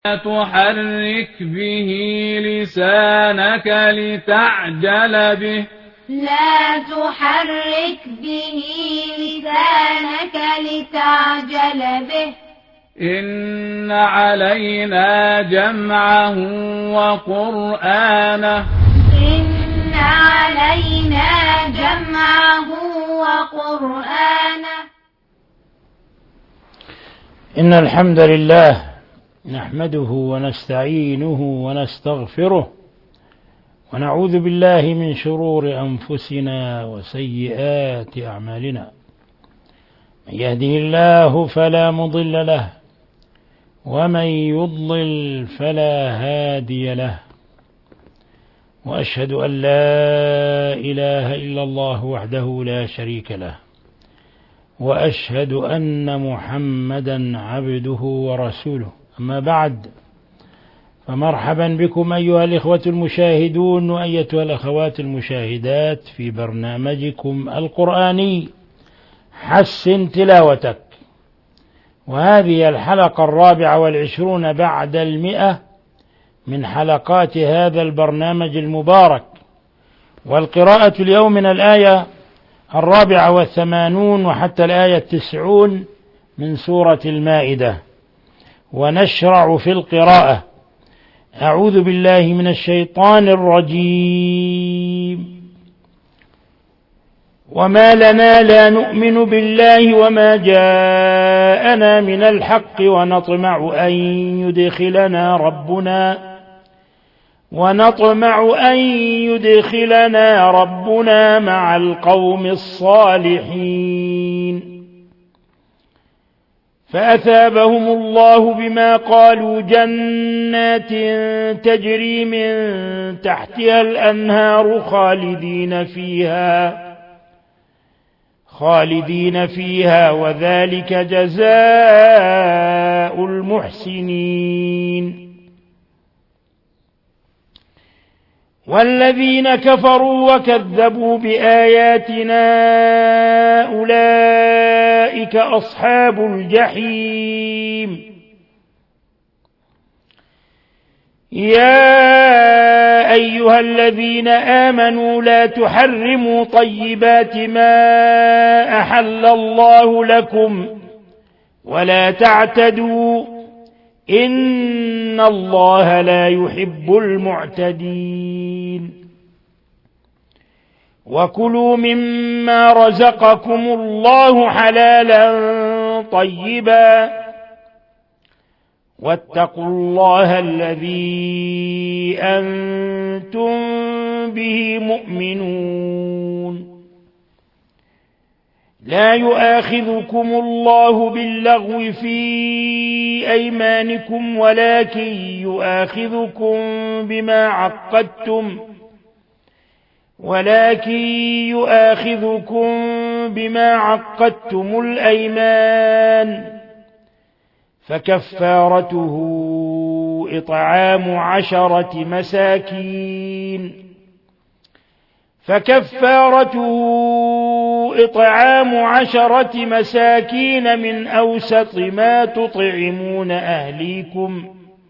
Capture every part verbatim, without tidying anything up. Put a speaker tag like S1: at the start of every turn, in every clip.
S1: تحرك به لسانك لتعجل به
S2: لا تحرك به لسانك لتعجل به
S1: إن علينا جمعه وقرآنه
S2: إن علينا جمعه وقرآنه
S3: إن الحمد لله نحمده ونستعينه ونستغفره ونعوذ بالله من شرور أنفسنا وسيئات أعمالنا. من يهده الله فلا مضل له ومن يضلل فلا هادي له، وأشهد أن لا إله إلا الله وحده لا شريك له، وأشهد أن محمدا عبده ورسوله. أما بعد، فمرحبا بكم أيها الإخوة المشاهدون وأيتها الأخوات المشاهدات في برنامجكم القرآني حسن تلاوتك، وهذه الحلقة الرابعة والعشرون بعد المئة من حلقات هذا البرنامج المبارك. والقراءة اليوم من الآية الرابعة والثمانون وحتى الآية التسعون من سورة المائدة. ونشرع في القراءة. أعوذ بالله من الشيطان الرجيم. وما لنا لا نؤمن بالله وما جاءنا من الحق ونطمع أن يدخلنا ربنا ونطمع أن يدخلنا ربنا مع القوم الصالحين. فأثابهم الله بما قالوا جنات تجري من تحتها الأنهار خالدين فيها خالدين فيها وذلك جزاء المحسنين. والذين كفروا وكذبوا بآياتنا أولئك أصحاب الجحيم. يا أيها الذين آمنوا لا تحرموا طيبات ما أحل الله لكم ولا تعتدوا إن الله لا يحب المعتدين. وكلوا مما رزقكم الله حلالا طيبا واتقوا الله الذي أنتم به مؤمنون. لا يؤاخذكم الله باللغو في أيمانكم ولكن يؤاخذكم بما عقدتم ولكن يؤاخذكم بما عقدتم الأيمان. فكفارته إطعام عشرة مساكين فكفارته إطعام عشرة مساكين من أوسط ما تطعمون أهليكم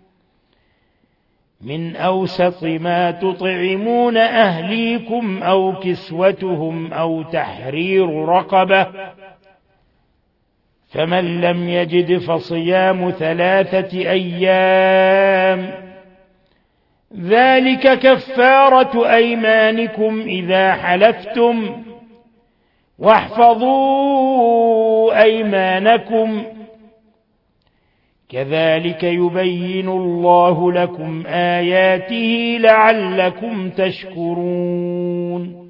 S3: من أوسط ما تطعمون أهليكم أو كسوتهم أو تحرير رقبة، فمن لم يجد فصيام ثلاثة أيام ذلك كفارة أيمانكم إذا حلفتم واحفظوا أيمانكم كذلك يبين الله لكم آياته لعلكم تشكرون.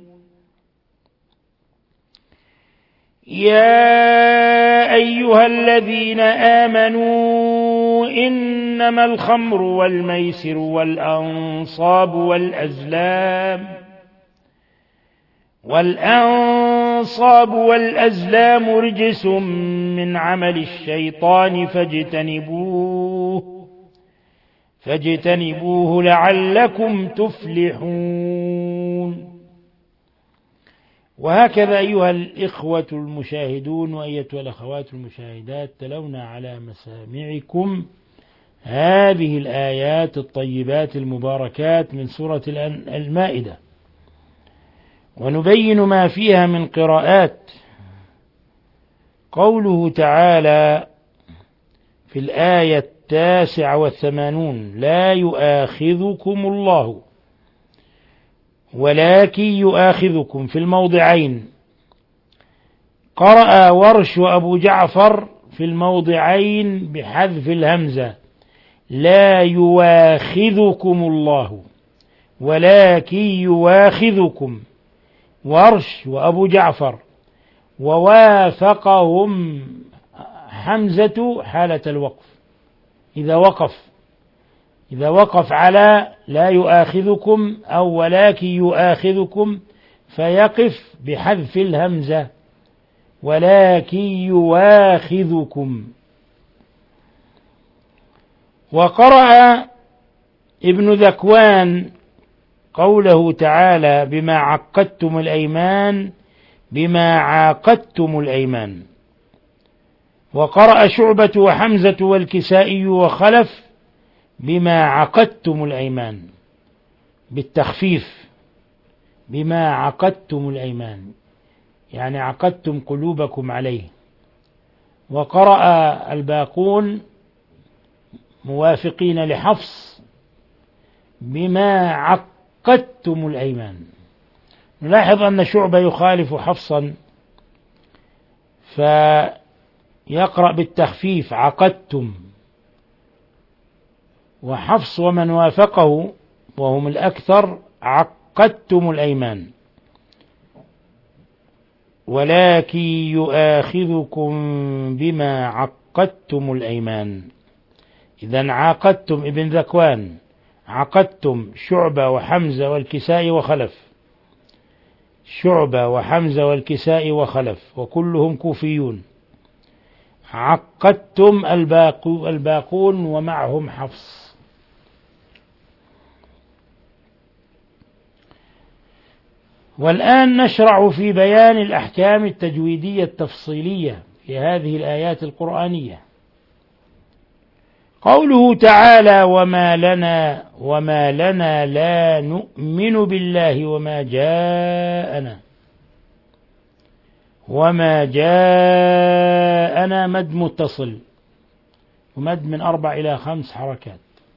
S3: يا أيها الذين آمنوا إنما الخمر والميسر والأنصاب والأزلام والأنصاب والأزلام رجس من عمل الشيطان فاجتنبوه فاجتنبوه لعلكم تفلحون. وهكذا أيها الإخوة المشاهدون وأيتها الأخوات المشاهدات تلونا على مسامعكم هذه الآيات الطيبات المباركات من سورة المائدة، ونبين ما فيها من قراءات. قوله تعالى في الآية التاسعة والثمانون: لا يؤاخذكم الله ولكن يؤاخذكم، في الموضعين قرأ ورش وأبو جعفر في الموضعين بحذف الهمزة: لا يواخذكم الله ولكن يواخذكم، ورش وأبو جعفر، ووافقهم حمزة حالة الوقف، إذا وقف إذا وقف على لا يؤاخذكم أو ولكن يؤاخذكم فيقف بحذف الهمزة ولكن يواخذكم. وقرأ ابن ذكوان قوله تعالى: بما عقدتم الأيمان، بما عاقدتم الأيمان. وقرأ شعبة وحمزة والكسائي وخلف: بما عقدتم الأيمان، بالتخفيف، بما عقدتم الأيمان، يعني عقدتم قلوبكم عليه. وقرأ الباقون موافقين لحفص: بما عقدتم الأيمان. نلاحظ أن شعبة يخالف حفصا فيقرأ بالتخفيف عقدتم، وحفص ومن وافقه وهم الأكثر عقدتم الأيمان، ولكن يؤاخذكم بما عقدتم الأيمان. إذن عاقدتم ابن ذكوان، عقدتم شعبة وحمزة والكسائي وخلف، شعبة وحمزة والكسائي وخلف وكلهم كوفيون. عقدتم الباقون ومعهم حفص. والآن نشرع في بيان الأحكام التجويدية التفصيلية في هذه الآيات القرآنية. قوله تعالى: وما لنا وما لنا لا نؤمن بالله وما جاءنا. وما جاءنا مد متصل، ومد من أربع إلى خمس حركات.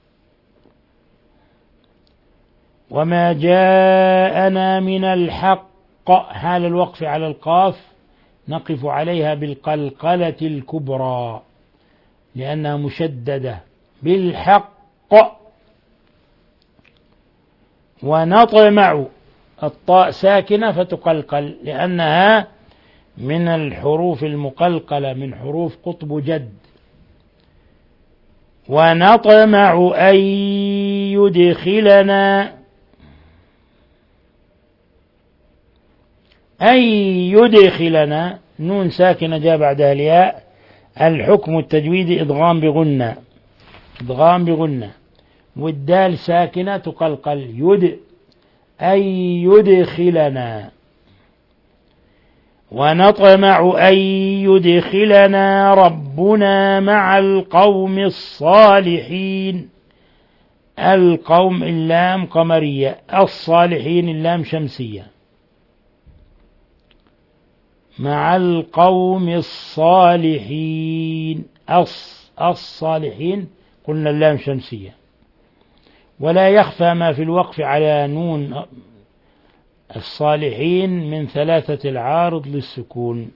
S3: وما جاءنا من الحق، حال الوقف على القاف نقف عليها بالقلقلة الكبرى لأنها مشددة، بالحق. ونطمع، الطاء ساكنة فتقلقل لأنها من الحروف المقلقلة، من حروف قطب جد. ونطمع أن يدخلنا، أن يدخلنا، نون ساكنة جاء بعدها الياء. الحكم التجويدي إدغام بغنة، إدغام بغنة، والدال ساكنة تقلقل، يد، أن يدخلنا. ونطمع أن يدخلنا ربنا مع القوم الصالحين. القوم اللام قمرية، الصالحين اللام شمسية. مع القوم الصالحين، الص الصالحين قلنا اللام شمسية. ولا يخفى ما في الوقف على نون الصالحين من ثلاثة العارض للسكون: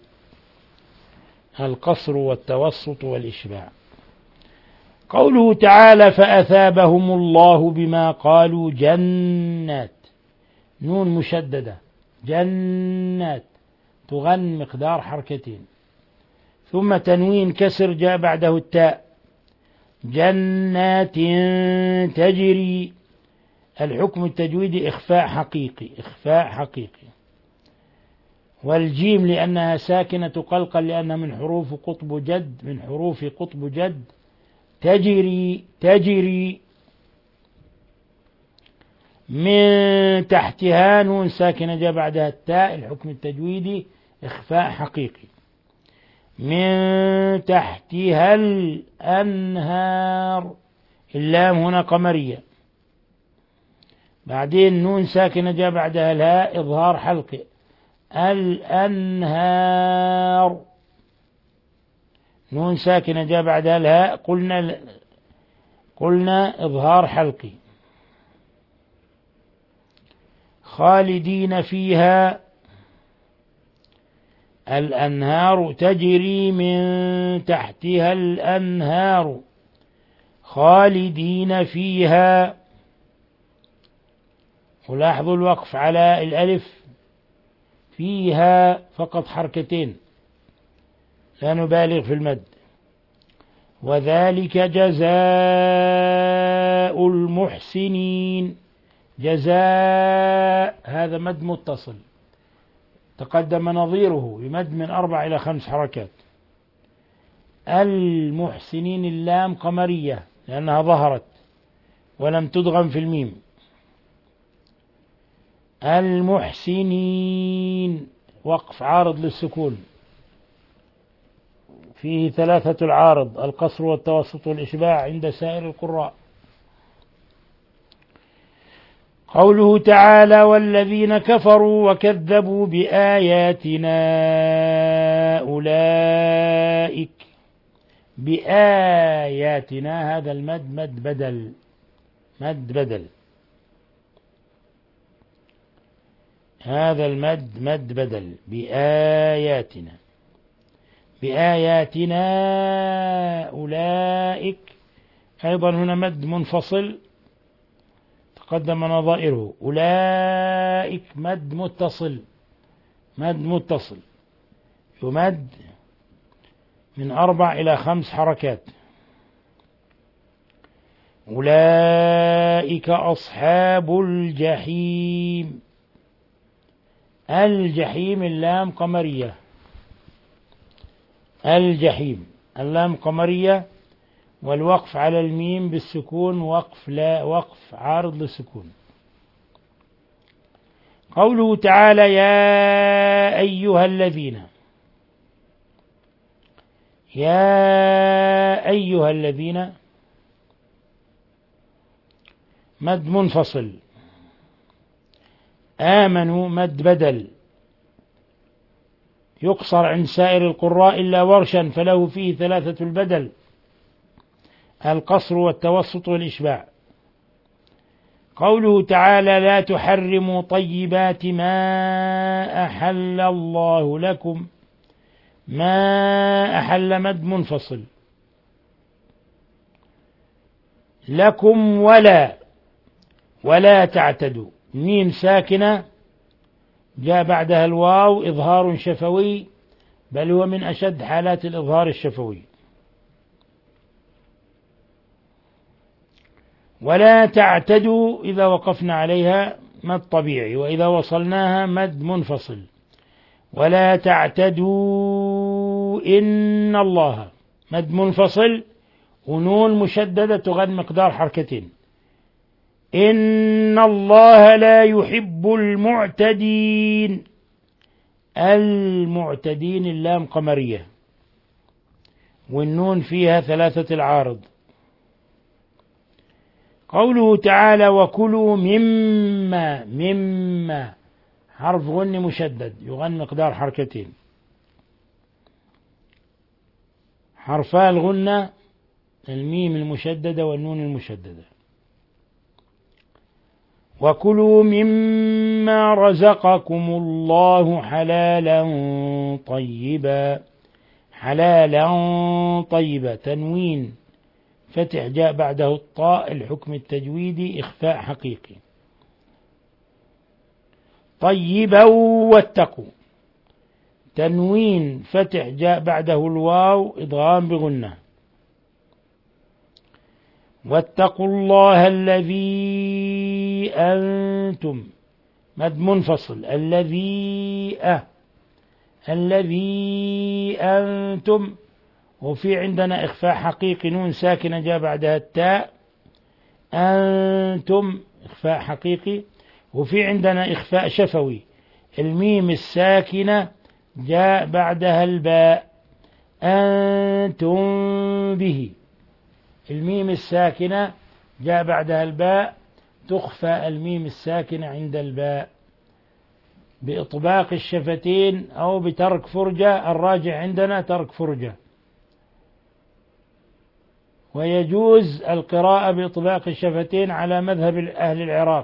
S3: القصر والتوسط والإشباع. قوله تعالى: فأثابهم الله بما قالوا جنات، نون مشددة، جنات تغن مقدار حركتين، ثم تنوين كسر جاء بعده التاء، جنات تجري. الحكم التجويدي إخفاء حقيقي، إخفاء حقيقي. والجيم لأنها ساكنة تقلقل لأنها من حروف قطب جد، من حروف قطب جد. تجري، تجري. من تحتها نون ساكنة جاء بعدها التاء، الحكم التجويدي إخفاء حقيقي. من تحتها الأنهار، اللام هنا قمرية. بعدين نون ساكنة جاء بعدها الهاء إظهار حلقي، الأنهار. نون ساكنة جاء بعدها الهاء قلنا قلنا إظهار حلقي. خالدين فيها، الأنهار تجري من تحتها الأنهار، خالدين فيها. ولاحظوا الوقف على الألف، فيها فقط حركتين لا نبالغ في المد. وذلك جزاء المحسنين، جزاء هذا مد متصل تقدم نظيره بمد من أربع إلى خمس حركات. المحسنين اللام قمرية لأنها ظهرت ولم تدغم في الميم. المحسنين وقف عارض للسكون، فيه ثلاثة العارض، القصر والتوسط والإشباع عند سائر القراء. قوله تعالى والذين كفروا وكذبوا بآياتنا أولئك، بآياتنا هذا المد مد بدل، مد بدل، هذا المد مد بدل بآياتنا، بآياتنا أولئك. أيضا هنا مد منفصل تقدم نظائره، أولئك مد متصل، مد متصل يمد من أربع إلى خمس حركات. أولئك أصحاب الجحيم، الجحيم اللام قمرية، الجحيم اللام قمرية، والوقف على الميم بالسكون وقف لا وقف عارض للسكون. قوله تعالى يا أيها الذين، يا أيها الذين مد منفصل. آمنوا مد بدل يقصر عند سائر القراء إلا ورشا فله فيه ثلاثة البدل، القصر والتوسط والإشباع. قوله تعالى لا تحرموا طيبات ما أحل الله لكم، ما أحل مد منفصل. لكم ولا، ولا تعتدوا، ميم ساكنة جاء بعدها الواو إظهار شفوي، بل هو من أشد حالات الإظهار الشفوي. ولا تعتدوا إذا وقفنا عليها مد طبيعي، وإذا وصلناها مد منفصل. ولا تعتدوا إن الله مد منفصل ونون مشددة تغن مقدار حركتين. إن الله لا يحب المعتدين، المعتدين اللام قمرية والنون فيها ثلاثة العارض. قوله تعالى وكلوا مما، مما حرف غن مشدد يغن مقدار حركتين، حرفا الغنة الميم المشددة والنون المشددة. وكلوا مما رزقكم الله حلالا طيبا، حلالا طيبا تنوين فتح جاء بعده الطاء الحكم التجويدي إخفاء حقيقي. طيبا واتقوا تنوين فتح جاء بعده الواو إدغام بغنة. واتقوا الله الذي أنتم مد منفصل، الذي أه الذي أنتم، وفي عندنا إخفاء حقيقي نون ساكنة جاء بعدها التاء، أنتم إخفاء حقيقي. وفي عندنا إخفاء شفوي الميم الساكنة جاء بعدها الباء، أنتم به الميم الساكنة جاء بعدها الباء تخفى الميم الساكنة عند الباء بإطباق الشفتين أو بترك فرجة، الراجع عندنا ترك فرجة، ويجوز القراءة بإطباق الشفتين على مذهب أهل العراق،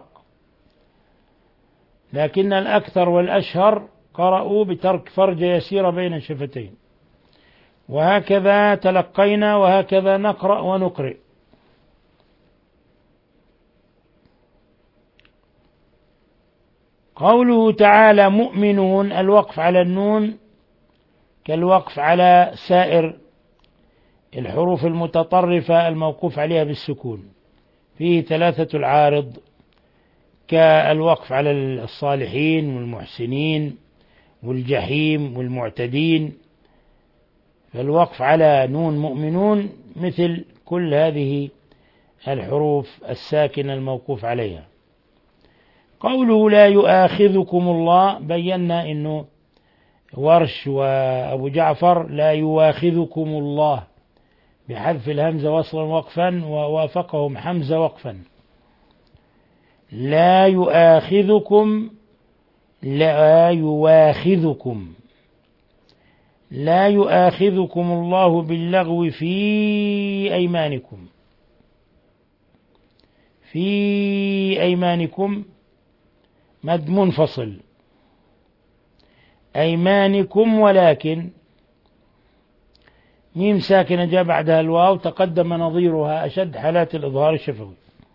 S3: لكن الأكثر والأشهر قرأوا بترك فرجة يسيرة بين الشفتين. وهكذا تلقينا وهكذا نقرأ ونقرئ. قوله تعالى مؤمنون، الوقف على النون كالوقف على سائر الحروف المتطرفة الموقوف عليها بالسكون، فيه ثلاثة العارض، كالوقف على الصالحين والمحسنين والجحيم والمعتدين، فالوقف على نون مؤمنون مثل كل هذه الحروف الساكنة الموقوف عليها. قوله لا يؤاخذكم الله، بينا أنه ورش وأبو جعفر لا يؤاخذكم الله بحذف الهمزة وصلا وقفا، ووافقهم حمزة وقفا. لا يؤاخذكم، لا يؤاخذكم، لا يؤاخذكم الله باللغو في أيمانكم، في أيمانكم مد منفصل، أيمانكم، ولكن ميم ساكنة جاء بعدها الواو تقدم نظيرها أشد حالات الإظهار الشفوي.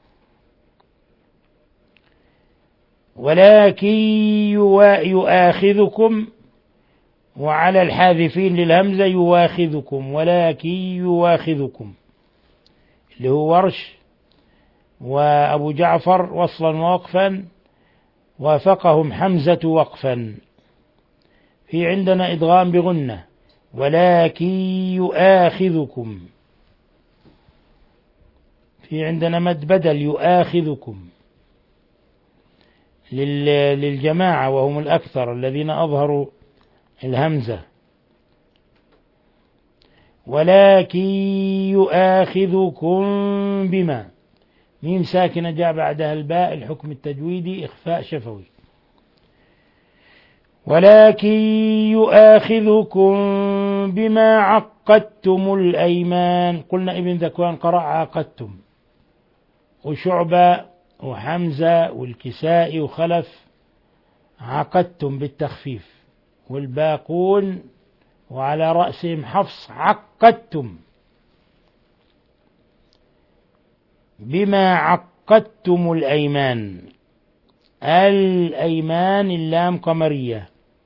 S3: ولكن يؤاخذكم، وعلى الحاذفين للهمزة يواخذكم، ولكن يواخذكم، اللي هو ورش وأبو جعفر وصلا ووقفا، وافقهم حمزة وقفا. في عندنا إدغام بغنة، ولكن يؤاخذكم، في عندنا مد بدل يؤاخذكم للجماعة وهم الأكثر الذين أظهروا الهمزة، ولكن يؤاخذكم بما، ميم ساكنة جاء بعدها الباء، الحكم التجويدي إخفاء شفوي. ولكن يؤاخذكم بما عقدتم الأيمان، قلنا ابن ذكوان قرأ عقدتم، وشعبة وحمزة والكسائي وخلف عقدتم بالتخفيف، والباقون وعلى رأسهم حفص عقدتم. بما عقدتم الأيمان، الأيمان اللام قمرية،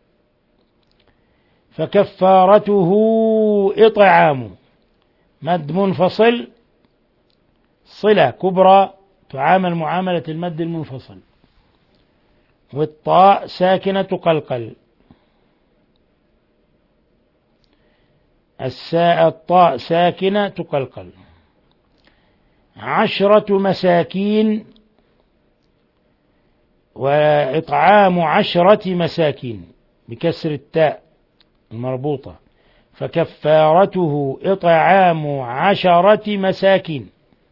S3: فكفارته إطعام، مد منفصل، صلة كبرى تعامل معاملة المد المنفصل، والطاء ساكنة تقلقل، الساء الطاء ساكنة تقلقل. عشرة مساكين، وإطعام عشرة مساكين بكسر التاء المربوطة، فكفارته إطعام عشرة مساكين.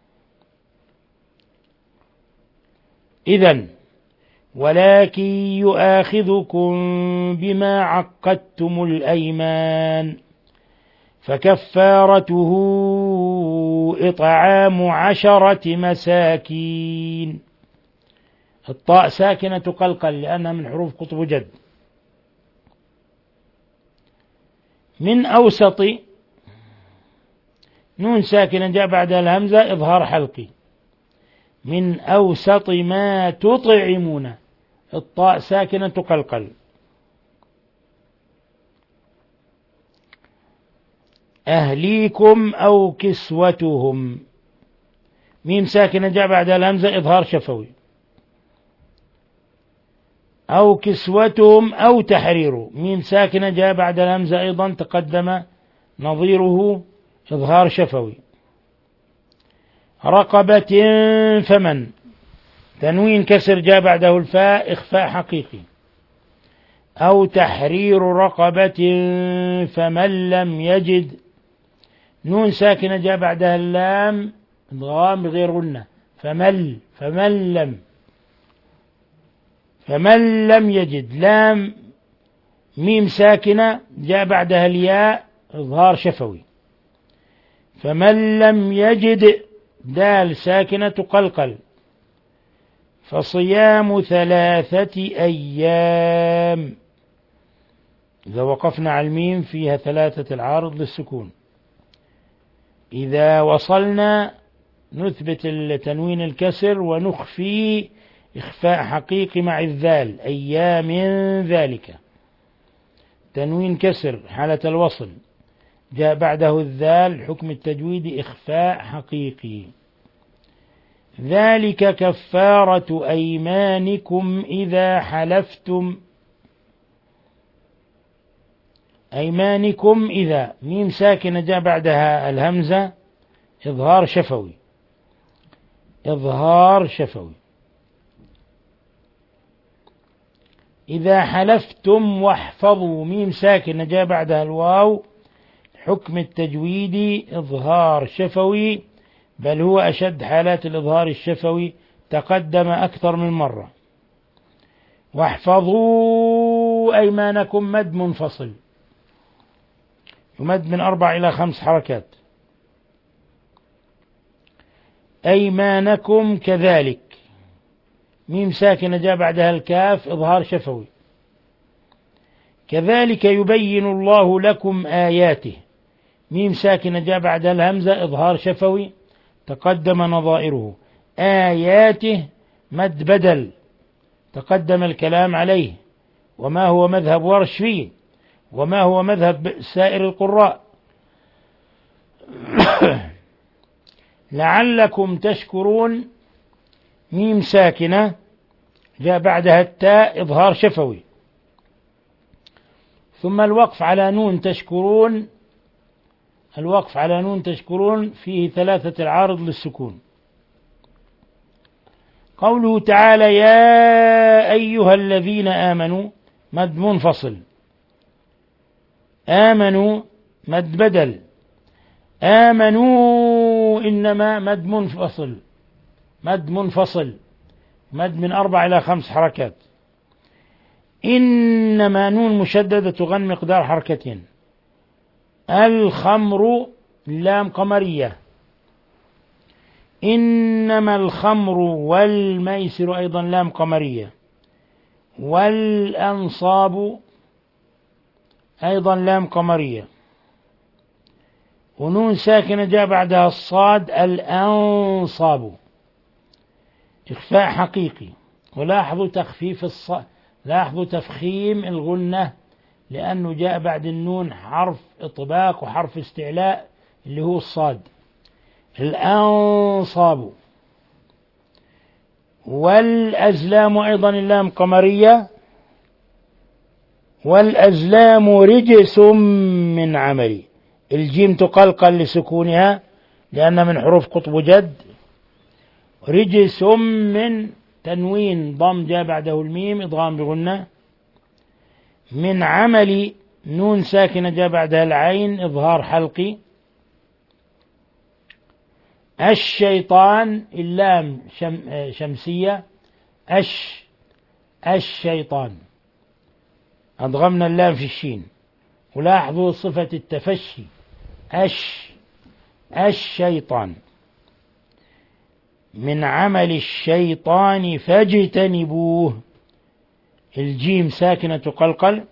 S3: إذن ولكن يؤاخذكم بما عقدتم الأيمان، فكفارته إطعام عشرة مساكين. الطاء ساكنة تقلقل لأنها من حروف قطب جد. من أوسط، نون ساكنة جاء بعدها الهمزة إظهار حلقي، من أوسط ما تطعمون، الطاء ساكنة تقلقل. أهليكم أو كسوتهم، ميم ساكنة جاء بعدها الهمزة إظهار شفوي، أو كسوتهم أو تحرير، ميم ساكنة جاء بعد الهمزة أيضا تقدم نظيره إظهار شفوي. رقبة فمن، تنوين كسر جاء بعده الفاء إخفاء حقيقي، أو تحرير رقبة فمن لم يجد، نون ساكنة جاء بعدها اللام إدغام بغير غنة، فمل فمن لم فمن لم يجد. لام ميم ساكنة جاء بعدها الياء إظهار شفوي، فمن لم يجد. دال ساكنة تقلقل، فصيام ثلاثة أيام. إذا وقفنا على الميم فيها ثلاثة العارض للسكون. إذا وصلنا نثبت التنوين الكسر ونخفي إخفاء حقيقي مع الذال، أيام ذلك. تنوين كسر حالة الوصل جاء بعده الذال، حكم التجويد إخفاء حقيقي. ذلك كفارة أيمانكم إذا حلفتم. أيمانكم إذا ميم ساكنة جاء بعدها الهمزة إظهار شفوي، إظهار شفوي. إذا حلفتم واحفظوا ميم ساكنة جاء بعدها الواو، حكم التجويد إظهار شفوي، بل هو أشد حالات الإظهار الشفوي، تقدم أكثر من مرة. واحفظوا أيمانكم مد منفصل، يمد من أربع إلى خمس حركات. أيمانكم كذلك ميم ساكنة جاء بعدها الكاف إظهار شفوي. كذلك يبين الله لكم آياته ميم ساكنة جاء بعدها الهمزة إظهار شفوي، تقدم نظائره. آياته مد بدل، تقدم الكلام عليه، وما هو مذهب ورش فيه، وما هو مذهب سائر القراء. لعلكم تشكرون ميم ساكنة جاء بعدها التاء إظهار شفوي، ثم الوقف على نون تشكرون. الوقف على نون تشكرون فيه ثلاثة العارض للسكون. قوله تعالى يا أيها الذين آمنوا مد منفصل، آمنوا مد بدل، آمنوا إنما مد منفصل، مد منفصل مد من أربع إلى خمس حركات. إنما نون مشددة تغن مقدار حركتين. الخمر لام قمرية، إنما الخمر والميسر أيضا لام قمرية، والأنصاب أيضا لام قمرية، ونون ساكنة جاء بعدها الصاد الأنصاب إخفاء حقيقي. ولاحظوا تخفيف الصاد، لاحظوا تفخيم الغنة، لأنه جاء بعد النون حرف إطباق وحرف استعلاء اللي هو الصاد. الأنصاب. والأزلام أيضا اللام قمرية، والأزلام رجس من عملي. الجيم تقلقل لسكونها لأن من حروف قطب جد. رجس من تنوين ضم جاء بعده الميم إضغام بغنة. من عمل نون ساكنة جاء بعدها العين إظهار حلقي. الشيطان اللام شم شمسية، أش الشيطان أضغمنا اللام في الشين. ولاحظوا صفة التفشي، أش الشيطان. من عمل الشيطان فاجتنبوه، الجيم ساكنة تقلقل،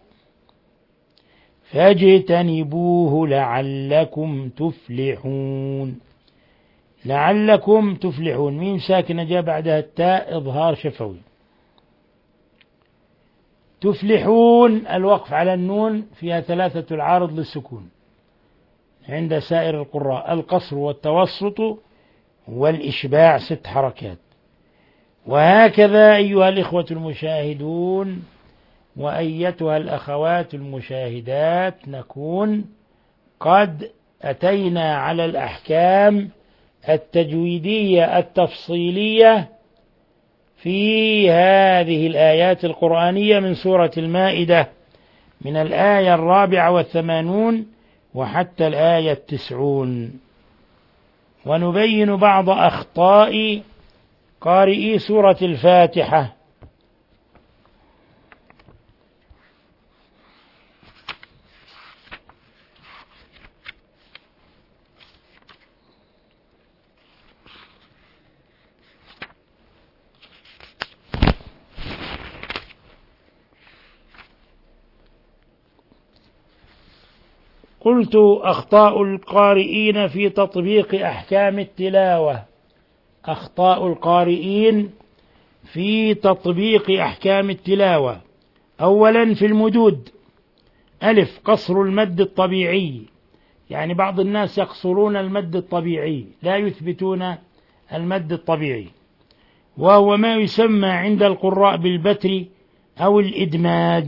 S3: فاجتنبوه لعلكم تفلحون. لعلكم تفلحون ميم ساكنة جاء بعدها التاء إظهار شفوي. تفلحون الوقف على النون فيها ثلاثة العارض للسكون عند سائر القراء، القصر والتوسط والإشباع ست حركات. وهكذا أيها الإخوة المشاهدون وأيتها الأخوات المشاهدات نكون قد أتينا على الأحكام التجويدية التفصيلية في هذه الآيات القرآنية من سورة المائدة من الآية الرابعة والثمانون وحتى الآية التسعون، ونبين بعض أخطاء قارئي سورة الفاتحة. قلت أخطاء القارئين في تطبيق أحكام التلاوة. أخطاء القارئين في تطبيق أحكام التلاوة: أولا في المدود: ألف، قصر المد الطبيعي، يعني بعض الناس يقصرون المد الطبيعي لا يثبتون المد الطبيعي، وهو ما يسمى عند القراء بالبتر أو الإدماج.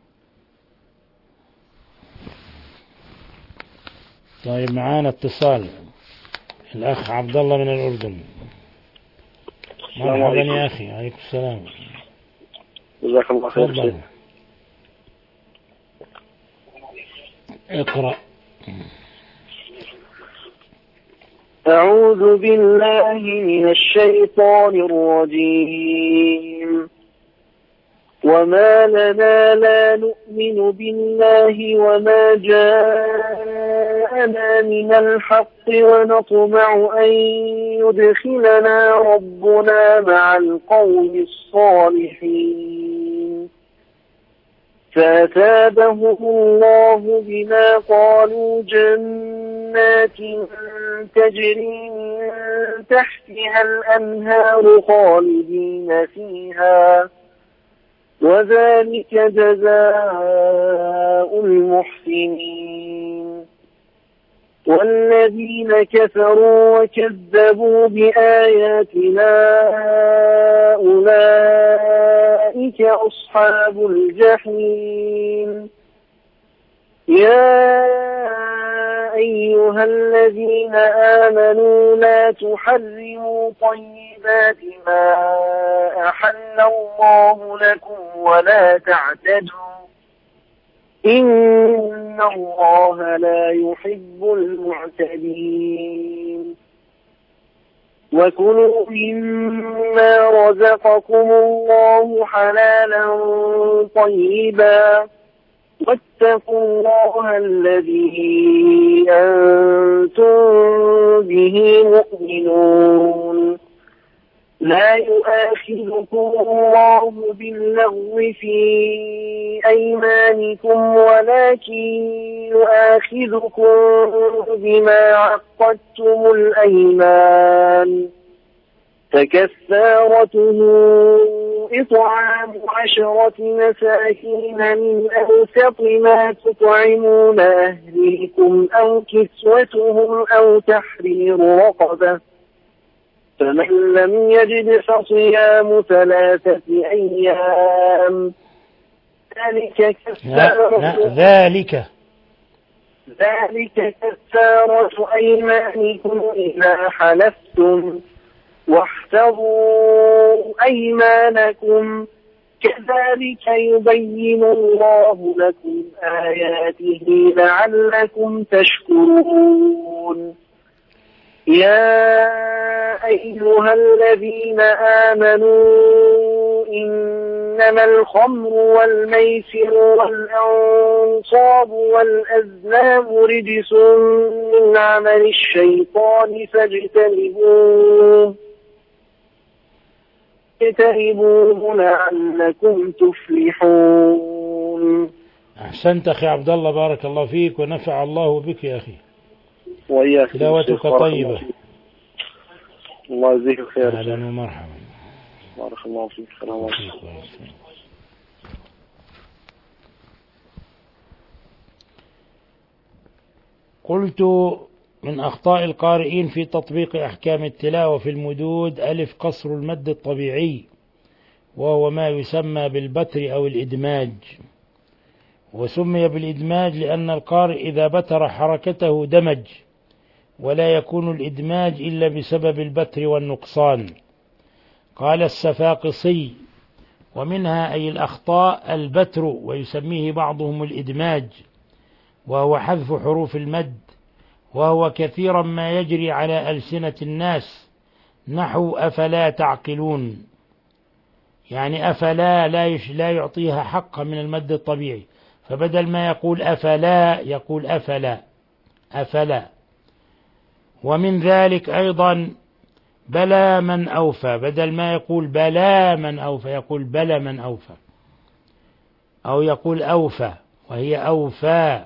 S3: طيب، معانا اتصال، الأخ عبد الله من الأردن. مرحبا يا أخي. عليكم السلام.
S4: جزاك الله خير.
S3: اقرأ.
S4: أعوذ بالله من الشيطان الرجيم. وما لنا لا نؤمن بالله وما جاءنا من الحق ونطمع أن يدخلنا ربنا مع القوم الصالحين، فأثابهم الله بما قالوا جنات تجري من تحتها الأنهار خالدين فيها، وذلك جزاء المحسنين. والذين كفروا وكذبوا بآياتنا أولئك أصحاب الجحيم. يا أيها الذين آمنوا لا تحرموا طيبات ما أحل الله لكم ولا تعتدوا، إن الله لا يحب المعتدين. وكلوا مما رزقكم الله حلالا طيبا، واتقوا الله الذي أنتم به مؤمنون. لا يؤاخذكم الله باللغو في أيمانكم ولكن يؤاخذكم بما عقدتم الأيمان، فكفارته إطعام عشرة مساكين من أوسط ما تطعمون أهليكم أو كسوتهم أو تحرير رقبة، فمن لم يجد فصيام ثلاثة أيام. ذلك كفارة
S3: لا لا ذلك
S4: ذلك كفارة أيمانكم إذا حلفتم، واحفظوا أيمانكم، كذلك يبين الله لكم آياته لعلكم تشكرون. يا أيها الذين آمنوا إنما الخمر والميسر والأنصاب والأزلام رجس من عمل الشيطان فاجتنبوه اجتنبوه لعلكم تفلحون.
S3: أحسنت أخي عبد الله، بارك الله فيك ونفع الله بك يا أخي.
S4: وإياك.
S3: تلاوتك طيبة.
S4: الله يجزيك الخير.
S3: أهلا ومرحبا.
S4: بارك الله فيك. السلام عليكم.
S3: قلت من أخطاء القارئين في تطبيق أحكام التلاوة في المدود: ألف، قصر المد الطبيعي، وهو ما يسمى بالبتر أو الإدماج، وسمي بالإدماج لأن القارئ إذا بتر حركته دمج، ولا يكون الإدماج إلا بسبب البتر والنقصان. قال السفاقسي: ومنها أي الأخطاء البتر، ويسميه بعضهم الإدماج، وهو حذف حروف المد، وهو كثيرا ما يجري على ألسنة الناس، نحو أفلا تعقلون، يعني أفلا لا, يش لا يعطيها حقها من المد الطبيعي، فبدل ما يقول أفلا يقول أفلا أفلا. ومن ذلك أيضا بلى من أوفى، بدل ما يقول بلى من أوفى يقول بلى من أوفى، أو يقول أوفى وهي أوفى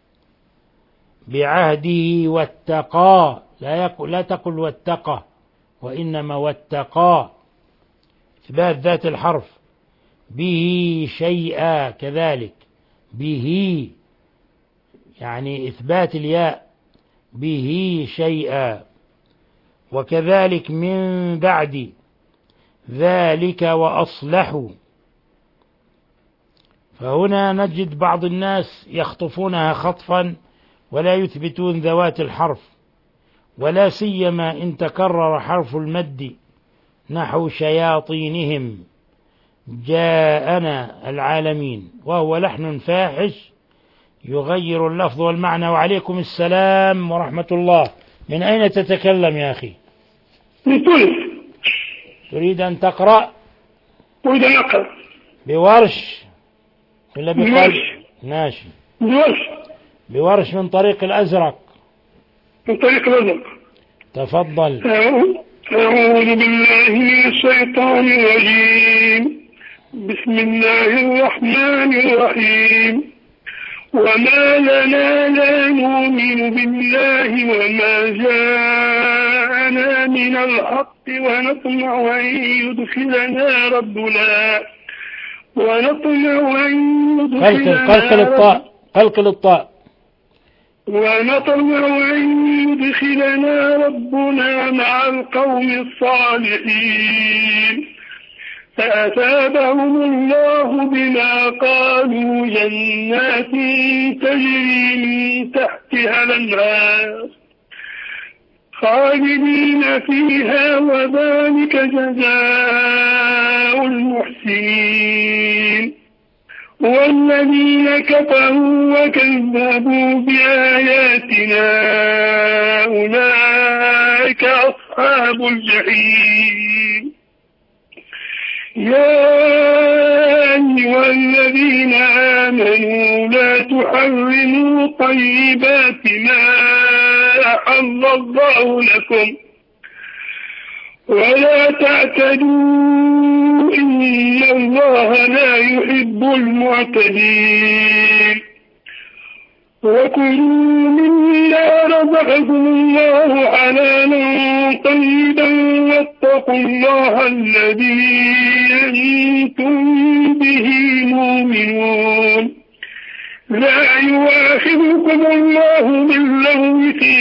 S3: بعهده واتقى، لا, يقول لا تقل واتقى وإنما واتقى، إثبات ذات الحرف. به شيئا كذلك، به يعني إثبات الياء، به شيئا. وكذلك من بعد ذلك وأصلحوا، فهنا نجد بعض الناس يخطفونها خطفا ولا يثبتون ذوات الحرف، ولا سيما إن تكرر حرف المد، نحو شياطينهم جاءنا العالمين، وهو لحن فاحش يغير اللفظ والمعنى. وعليكم السلام ورحمة الله. من أين تتكلم يا أخي؟
S5: من تونس.
S3: تريد أن تقرأ؟
S5: أريد أن أقرأ.
S3: بورش ولا بقلب؟
S5: بورش.
S3: ماشي.
S5: بورش.
S3: بورش من طريق الأزرق.
S5: من طريق الأزرق.
S3: تفضل.
S5: أعوذ بالله من الشيطان الرجيم. بسم الله الرحمن الرحيم. وما لنا لا نؤمن بالله وما جاءنا من الحق ونطمع أن يدخلنا ربنا ونطمع أن يدخلنا
S3: قلقل الطاء قلقل الطاء
S5: ونطمع أن يدخلنا ربنا مع القوم الصالحين فأثابهم الله بما قالوا جنات تجري من تحتها الأنهار خالدين فيها وذلك جزاء المحسنين. والذين كفروا وكذبوا بآياتنا أولئك أصحاب الجحيم. يا أيها الذين آمنوا لا تحرموا طيبات ما أحل الله لكم ولا تعتدوا إن الله لا يحب المعتدين. وكلوا مما رزقكم الله حلالا طيبا واتقوا الله الذي أنتم به مؤمنون. لا يؤاخذكم الله باللغو في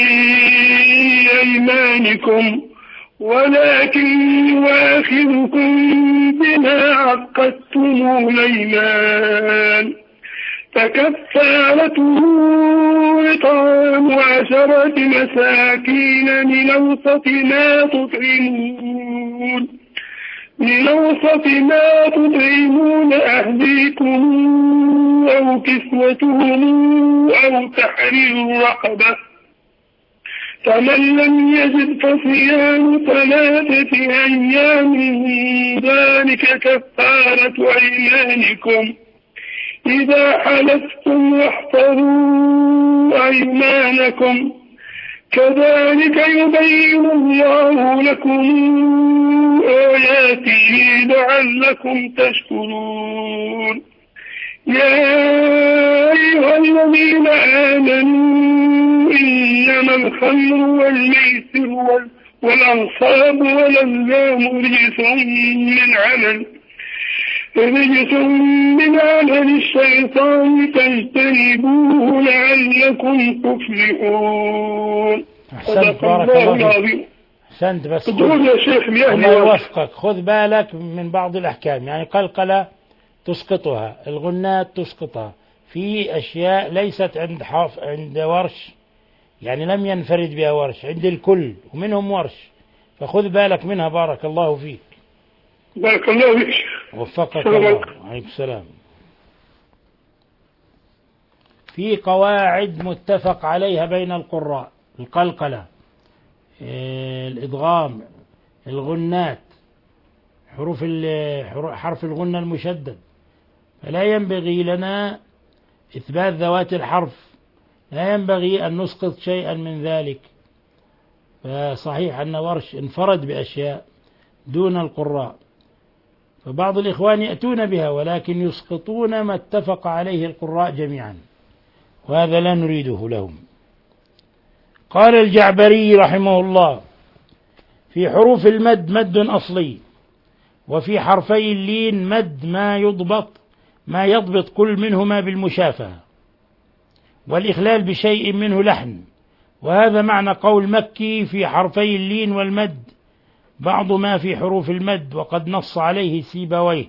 S5: أيمانكم ولكن يؤاخذكم بما عقدتم الأيمان فكفارته إطعام عشرة مساكين من أوسط ما تطعمون من أوسط ما تطعمون أهليكم أو كسوتهم أو تحرير رقبة فمن لم يجد فصيام ثلاثة أيام ذلك كفارة أيمانكم إذا حلفتم واحفظوا أيمانكم كذلك يبين الله لكم آياته لعلكم تشكرون. يا أيها الذين آمنوا إنما الخمر والميسر والأنصاب والأزلام رجس من عمل رجس من عمل الشيطان فاجتنبوه لعلكم تفلحون.
S3: أحسنت بارك الله فيك. أحسنت بس
S5: يا شيخ
S3: الله يوفقك. خذ بالك من بعض الأحكام، يعني قلقلة تسقطها، الغنات تسقطها، في أشياء ليست عند حاف عند ورش، يعني لم ينفرد بها ورش، عند الكل ومنهم ورش، فخذ بالك منها. بارك الله فيك.
S5: بارك الله فيك.
S3: وفقك الله. عليكم السلام. في قواعد متفق عليها بين القراء: القلقلة، الإدغام، الغنات، حروف حرف الغنة المشدد. فلا ينبغي لنا إثبات ذوات الحرف، لا ينبغي أن نسقط شيئا من ذلك. فصحيح أن ورش انفرد بأشياء دون القراء، فبعض الإخوان يأتون بها ولكن يسقطون ما اتفق عليه القراء جميعا، وهذا لا نريده لهم. قال الجعبري رحمه الله: في حروف المد مد أصلي، وفي حرفي اللين مد ما يضبط ما يضبط كل منهما بالمشافهة، والإخلال بشيء منه لحن. وهذا معنى قول مكي في حرفي اللين والمد بعض ما في حروف المد، وقد نص عليه سيبويه.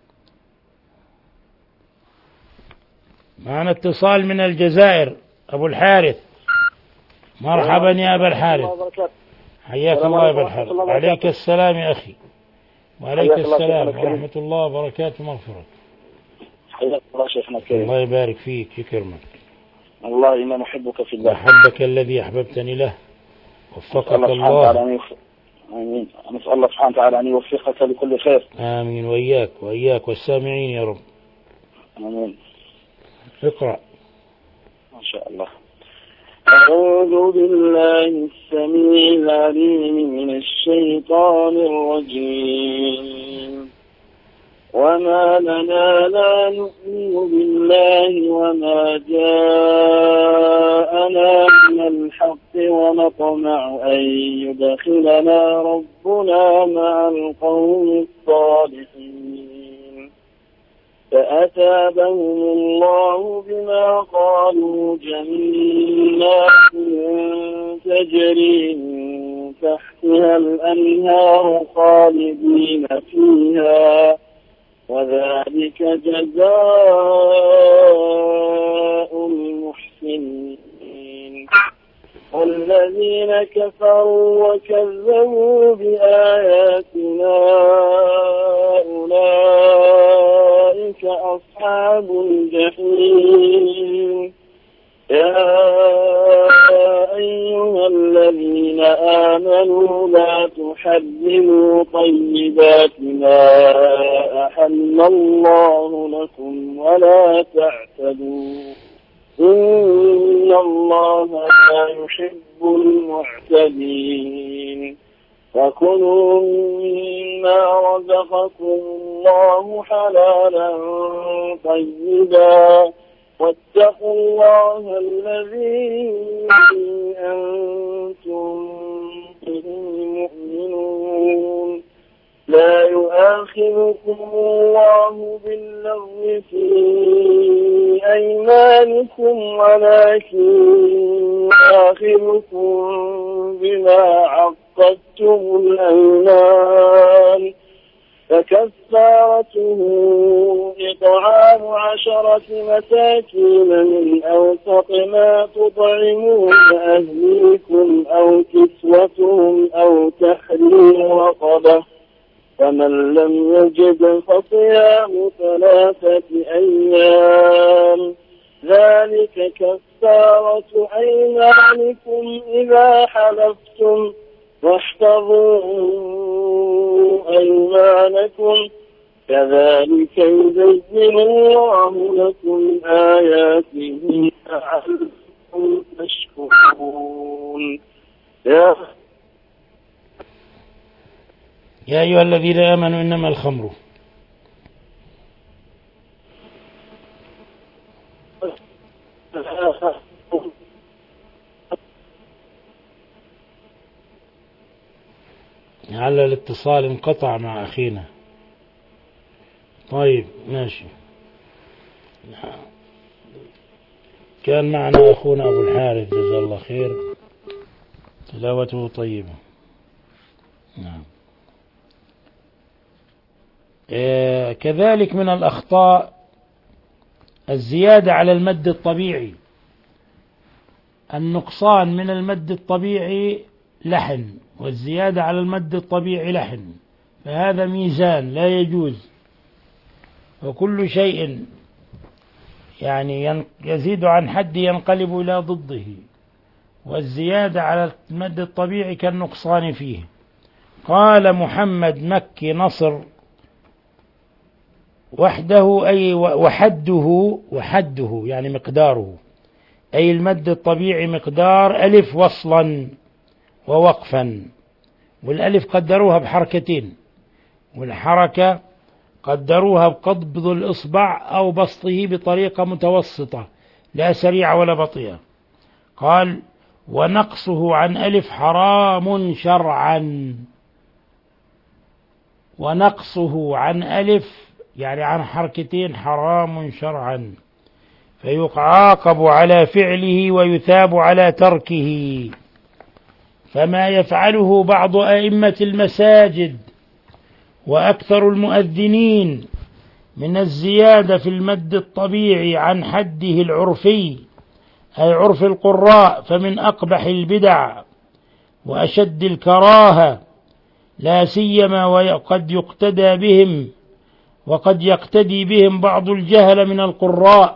S3: معنا اتصال من الجزائر. أبو الحارث، مرحبا يا أبا الحارث، حياك الله يا أبا الحارث. عليك السلام يا أخي. وعليك السلام ورحمة الله وبركاته ومغفرة.
S6: حياك الله شيخنا الكريم.
S3: الله يبارك فيك يكرمك.
S6: والله إنا نحبك في الله.
S3: أحبك الذي أحببتني له. وفقك الله.
S6: آمين. نسأل الله سبحانه وتعالى أن يوفقك لكل خير.
S3: آمين. وإياك وإياك والسامعين يا رب.
S6: آمين.
S3: اقرأ.
S6: ما شاء الله. أعوذ بالله السميع العليم من الشيطان الرجيم. وما لنا لا نؤمن بالله وما جاءنا من الحق ونطمع أن يدخلنا ربنا مع القوم الصالحين فأثابهم الله بما قالوا جنات تجري من تحتها الأنهار خالدين فيها وذلك جزاء المحسنين. والذين كفروا وكذبوا بآياتنا أولئك أصحاب الجحيم. يا أيها الذين آمنوا لا تحرموا طيبات ما أحل الله لكم ولا تعتدوا إن الله لا يحب المعتدين. وكلوا مما رزقكم الله حلالا طيبا واتقوا الله الذي أنتم به مؤمنون. لا يؤاخذكم الله باللغو في أيمانكم ولكن يؤاخذكم بما عقدتم الأيمان فكفارته إطعام عشرة مساكين من أوسط ما تطعمون أهليكم أو كسوتهم أو تحرير رقبة فمن لم يجد فصيام ثلاثة أيام ذلك كفارة أيمانكم إذا حلفتم واحفظوا أيمانكم كذلك يبين الله لكم آياته لعلكم تشكرون. يا
S3: يا أيها الذين آمنوا إنما الخمر على الاتصال انقطع مع أخينا. طيب ماشي. كان معنا أخونا أبو الحارث جزاه الله خير، تلاوته طيبة. نعم. آه كذلك من الأخطاء الزيادة على المد الطبيعي. النقصان من المد الطبيعي لحن، والزيادة على المد الطبيعي لحن، فهذا ميزان لا يجوز. وكل شيء يعني يزيد عن حد ينقلب إلى ضده، والزيادة على المد الطبيعي كالنقصان فيه. قال محمد مكي نصر وحده أي وحده وحده يعني مقداره، أي المد الطبيعي مقدار ألف وصلا ووقفا، والألف قدروها بحركتين، والحركة قدروها بقبض الإصبع أو بسطه بطريقة متوسطة لا سريعة ولا بطيئة. قال ونقصه عن ألف حرام شرعا، ونقصه عن ألف يعني عن حركتين حرام شرعا، فيعاقب على فعله ويثاب على تركه. فما يفعله بعض أئمة المساجد وأكثر المؤذنين من الزيادة في المد الطبيعي عن حده العرفي أي عرف القراء، فمن أقبح البدع وأشد الكراهة، لا سيما وقد يقتدى بهم وقد يقتدي بهم بعض الجهل من القراء.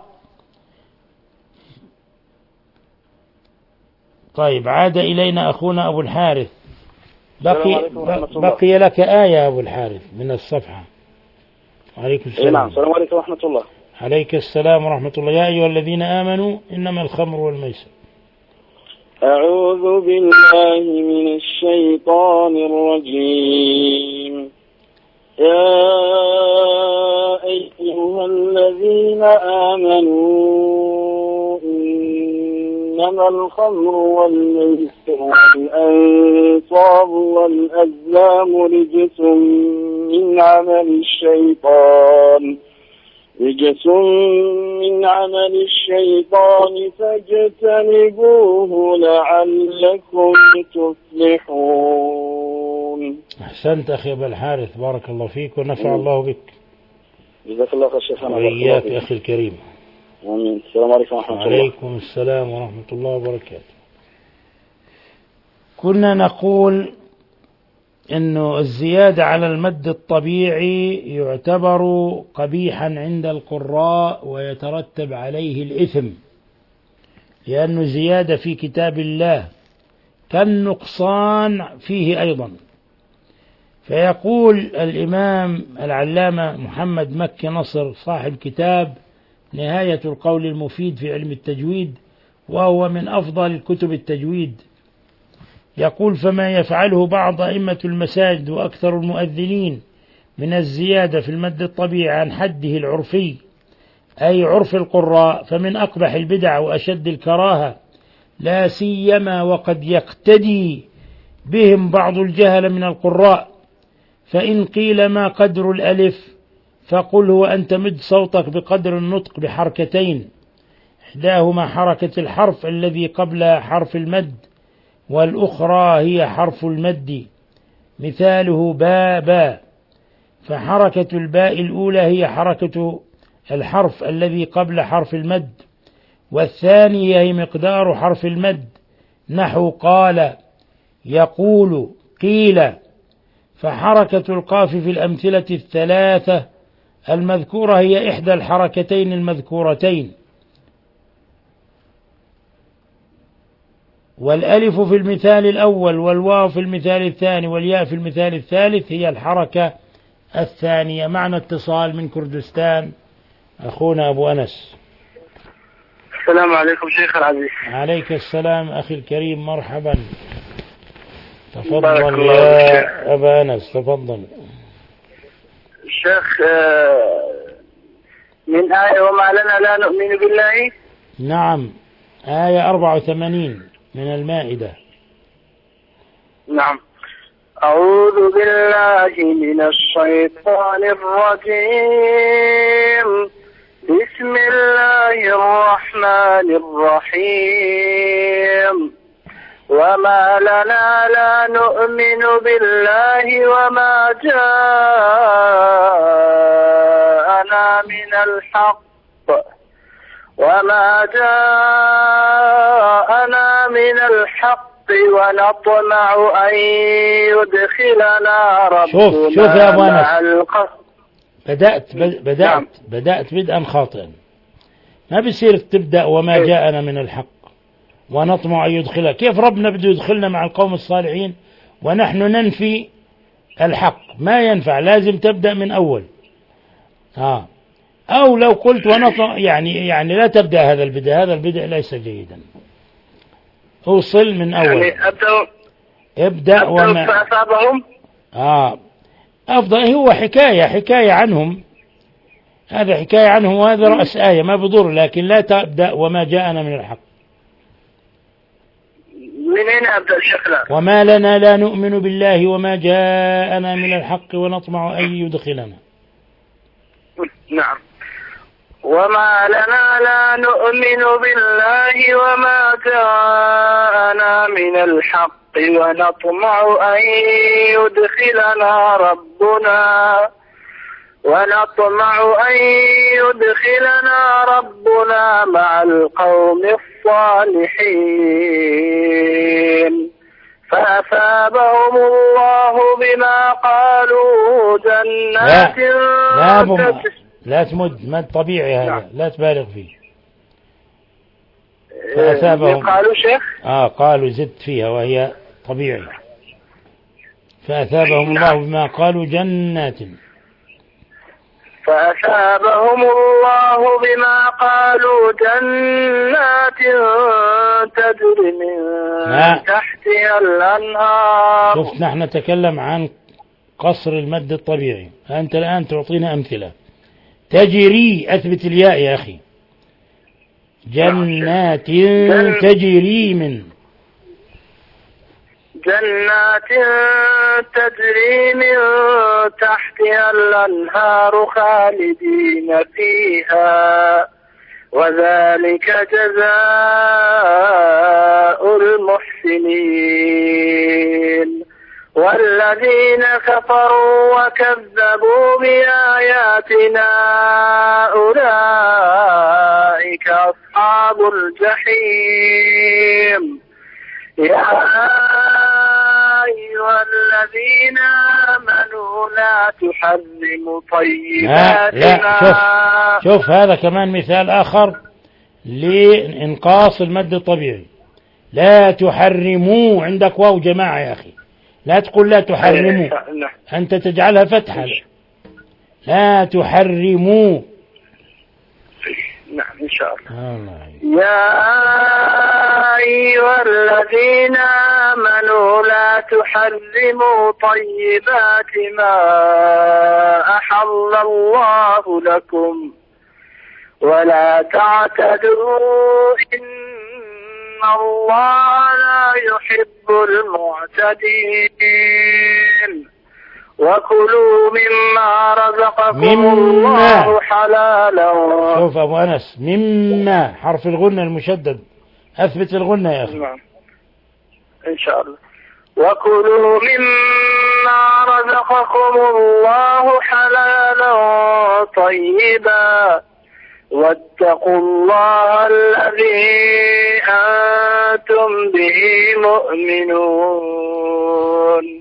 S3: طيب عاد إلينا أخونا أبو الحارث، بقي, بقي لك آية أبو الحارث من الصفحة. عليكم السلام.
S6: نعم. السلام عليكم ورحمة الله.
S3: عليك السلام ورحمة الله. يا أيها الذين آمنوا إنما الخمر والميسر.
S6: أعوذ بالله من الشيطان الرجيم. يا أيها الذين آمنوا إنما الخمر والميسر والأنصاب والأزلام رجس من عمل الشيطان رجس من عمل الشيطان فاجتنبوه لعلكم تفلحون.
S3: أحسنت أخي أبا الحارث، بارك الله فيك ونفع الله بك.
S6: جزاك الله خير شيخنا.
S3: وإياك أخي الكريم.
S6: آمين. السلام عليكم ورحمة الله.
S3: وعليكم السلام ورحمة الله وبركاته. كنا نقول إنه الزيادة على المد الطبيعي يعتبر قبيحا عند القراء ويترتب عليه الإثم، لأنه زيادة في كتاب الله كالنقصان فيه أيضا. فيقول الإمام العلامة محمد مكي نصر صاحب كتاب نهاية القول المفيد في علم التجويد، وهو من أفضل كتب التجويد، يقول فما يفعله بعض أئمة المساجد وأكثر المؤذنين من الزيادة في المد الطبيعي عن حده العرفي أي عرف القراء فمن أقبح البدع وأشد الكراهة، لا سيما وقد يقتدي بهم بعض الجهل من القراء. فإن قيل ما قدر الألف فقل هو أن تمد صوتك بقدر النطق بحركتين، إحداهما حركة الحرف الذي قبل حرف المد، والأخرى هي حرف المد، مثاله باء باء، فحركة الباء الأولى هي حركة الحرف الذي قبل حرف المد، والثانية هي مقدار حرف المد، نحو قال يقول قيل. فحركة القاف في الأمثلة الثلاثة المذكورة هي إحدى الحركتين المذكورتين، والألف في المثال الأول والواو في المثال الثاني والياء في المثال الثالث هي الحركة الثانية. معنا اتصال من كردستان، أخونا أبو أنس.
S4: السلام عليكم شيخ العزيز.
S3: عليك السلام أخي الكريم، مرحبا، تفضل يا أبا أنس، تفضل.
S4: الشيخ من آية وما لنا لا نؤمن بالله.
S3: نعم، آية أربعة وثمانين من المائدة.
S4: نعم. أعوذ بالله من الشيطان الرجيم. بسم الله الرحمن الرحيم. وما لنا لا نؤمن بالله وما جاءنا من الحق وما جاءنا من الحق ونطمع أن يدخلنا ربنا
S3: شوف شوف يا أبو أنس،
S4: مع القصد.
S3: بدأت بدأت بدأت بدءا خاطئا. ما بيصير تبدأ وما جاءنا من الحق ونطمع أن يدخلها. كيف ربنا بده يدخلنا مع القوم الصالحين ونحن ننفي الحق؟ ما ينفع، لازم تبدأ من أول. آه. أو لو قلت ونطمع يعني يعني لا تبدأ هذا البدء، هذا البدء ليس جيدا. أوصل من أول.
S4: يعني أبدأ
S3: ابدأ وما
S4: فأصابهم.
S3: آه أفضل. هو حكاية حكاية عنهم، هذا حكاية عنهم وهذا رأس آية ما بضر، لكن لا تبدأ وما جاءنا من الحق.
S4: من أين أبدأ شيخنا؟
S3: وما لنا لا نؤمن بالله وما جاءنا من الحق ونطمع أن يدخلنا.
S4: نعم. وما لنا لا نؤمن بالله وما جاءنا من الحق ونطمع أن يدخلنا ربنا ونطمع أن يدخلنا ربنا مع القوم الصالحين فأثابهم الله بما قالوا جنات.
S3: لا لا, لا تمد مد طبيعي هذا. نعم. لا تبالغ فيه. فأثابهم
S4: قالوا شيخ
S3: آه قالوا زدت فيها وهي طبيعي. فأثابهم الله بما قالوا جنات
S4: فأثابهم الله بما قالوا جنات تجري من تحتها الأنهار.
S3: شفت نحن نتكلم عن قصر المد الطبيعي، أنت الآن تعطينا أمثلة. تجري أثبت الياء يا أخي. جنات تجري من
S4: جنات تجري من تحتها الأنهار خالدين فيها وذلك جزاء المحسنين. والذين كفروا وكذبوا بآياتنا أولئك أصحاب الجحيم. يا أيها الذين آمنوا لا تحرموا طيبات
S3: لا, شوف, شوف هذا كمان مثال آخر لإنقاص المد الطبيعي. لا تحرموا، عندك واو جماعة يا أخي، لا تقول لا تحرموا، أنت تجعلها فتحة. لا تحرموا.
S4: نعم إن شاء الله.
S3: الله.
S4: يا أيها الذين آمنوا لا تحرموا طيبات ما أحل الله لكم ولا تعتدوا إن الله لا يحب المعتدين. وكلوا مما رزقكم
S3: مما.
S4: الله حلالا.
S3: شوف أبو أنس، مما حرف الغنة المشدد، أثبت الغنة يا أخي.
S4: نعم إن شاء الله. وكلوا مما رزقكم الله حلالا طيبا واتقوا الله الذي أنتم به مؤمنون.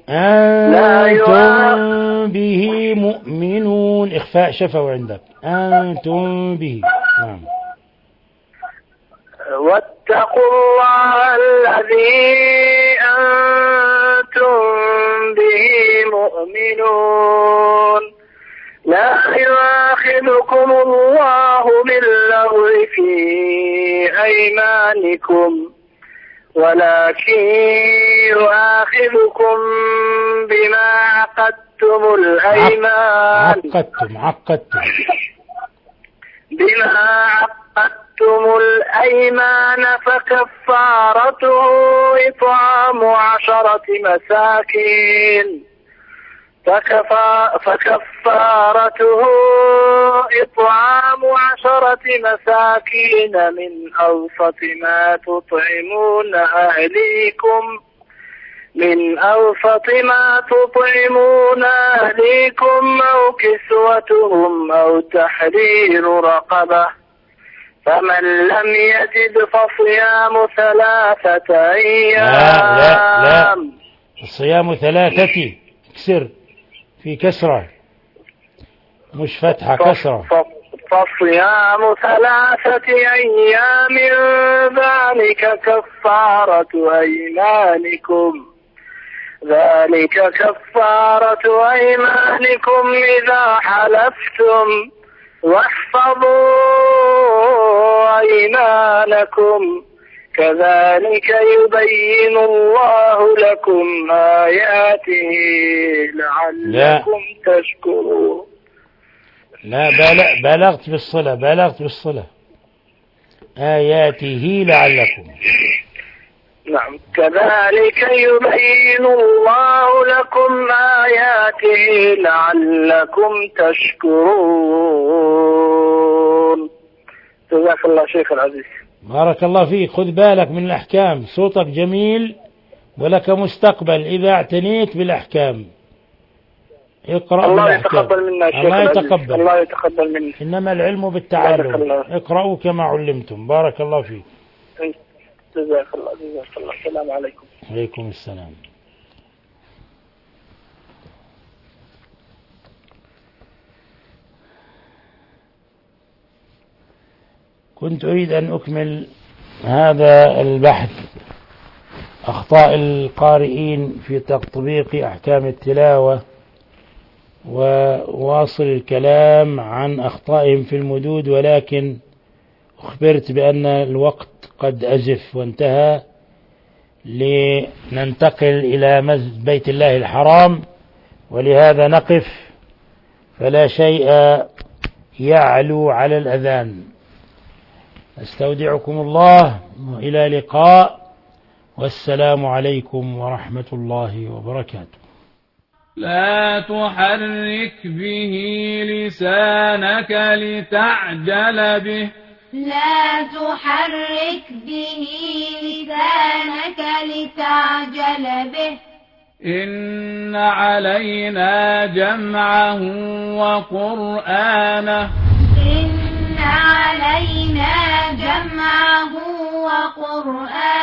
S3: أنتم به مؤمنون. إخفاء شفوي عندك. أنتم به. نعم.
S4: واتقوا الله الذي أنتم به مؤمنون. لا يؤاخذكم الله باللغو في أيمانكم ولكن يؤاخذكم بما عقدتم الأيمان.
S3: عقدتم عقدتم
S4: بما عقدتم الأيمان فكفارته إطعام عشرة مساكين فكفا فكفارته إطعام عشرة مساكين من أوسط ما تطعمون أهليكم من أوسط ما تطعمون أهليكم أو كسوتهم أو تحرير رقبة فمن لم يجد فصيام ثلاثة أيام.
S3: لا لا لا الصيام ثلاثة اكسر في كسرة مش فتحة كسرة.
S4: فصيام ثلاثة أيام ذلك كفارة أيمانكم ذلك كفارة أيمانكم إذا حلفتم واحفظوا أيمانكم كذلك يبين الله لكم آياته لعلكم تشكرون.
S3: لا بلغت بالصلة بلغت بالصلة آياته لعلكم.
S4: نعم كذلك يبين الله لكم آياته لعلكم تشكرون. جزاك الله شيخ العزيز.
S3: بارك الله فيك. خذ بالك من الأحكام، صوتك جميل ولك مستقبل إذا اعتنيت بالأحكام. اقرأ
S4: الله
S3: بالأحكام.
S4: يتقبل منا شيخ
S3: الله
S4: العزيز.
S3: يتقبل.
S4: الله يتقبل منا.
S3: إنما العلم بالتعلم. اقرأوا كما علمتم. بارك الله فيك.
S4: جزاك الله جزاك الله. السلام عليكم.
S3: عليكم السلام. كنت أريد أن أكمل هذا البحث، أخطاء القارئين في تطبيق أحكام التلاوة، وواصل الكلام عن أخطائهم في المدود، ولكن أخبرت بأن الوقت قد أزف وانتهى، لننتقل إلى مسجد بيت الله الحرام، ولهذا نقف، فلا شيء يعلو على الأذان. أستودعكم الله وإلى لقاء، والسلام عليكم ورحمة الله وبركاته.
S1: لا تحرك به لسانك لتعجل به
S2: لا تحرك به لسانك لتعجل به
S1: إن علينا جمعه وقرآنه
S2: إن علينا جمعه وقرآنه